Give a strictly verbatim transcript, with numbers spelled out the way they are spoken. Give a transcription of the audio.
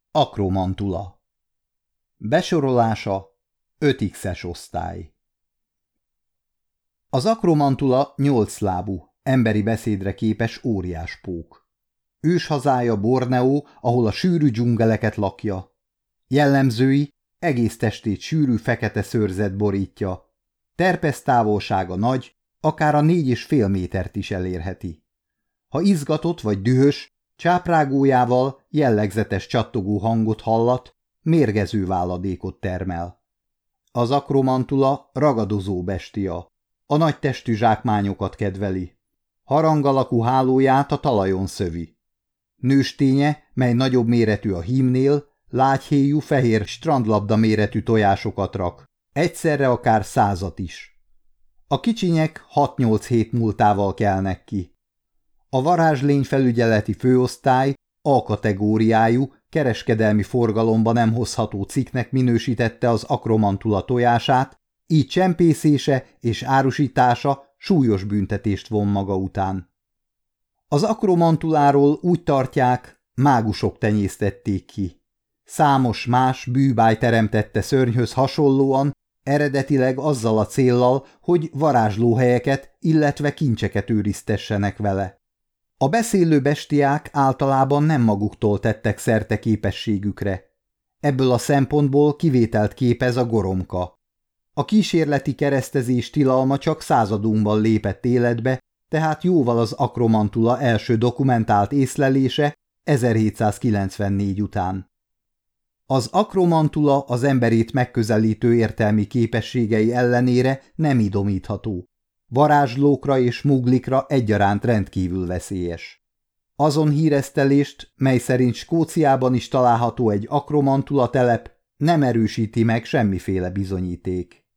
Akromantula. Besorolása öt x-es osztály. Az akromantula nyolclábú, emberi beszédre képes óriáspók. Őshazája Borneó, ahol a sűrű dzsungeleket lakja. Jellemzői egész testét sűrű fekete szőrzet borítja. Terpesz távolsága nagy, akár a négy és fél métert is elérheti. Ha izgatott vagy dühös, csáprágójával jellegzetes csattogó hangot hallat, mérgező váladékot termel. Az akromantula ragadozó bestia. A nagy testű zsákmányokat kedveli. Harang alakú hálóját a talajon szövi. Nősténye, mely nagyobb méretű a hímnél, lágyhéjú fehér strandlabda méretű tojásokat rak, egyszerre akár százat is. A kicsinyek hat-nyolc hét múltával kelnek ki. A varázslényfelügyeleti főosztály A-kategóriájú, kereskedelmi forgalomba nem hozható cikknek minősítette az akromantula tojását, így csempészése és árusítása súlyos büntetést von maga után. Az akromantuláról úgy tartják, mágusok tenyésztették ki. Számos más bűbáj teremtette szörnyhöz hasonlóan, eredetileg azzal a céllal, hogy varázslóhelyeket, illetve kincseket őriztessenek vele. A beszélő bestiák általában nem maguktól tettek szerte képességükre. Ebből a szempontból kivételt képez a goromka. A kísérleti keresztezés tilalma csak századunkban lépett életbe, tehát jóval az akromantula első dokumentált észlelése ezerhétszázkilencvennégy után. Az akromantula az emberét megközelítő értelmi képességei ellenére nem idomítható. Varázslókra és muglikra egyaránt rendkívül veszélyes. Azon híresztelést, mely szerint Skóciában is található egy akromantula telep, nem erősíti meg semmiféle bizonyíték.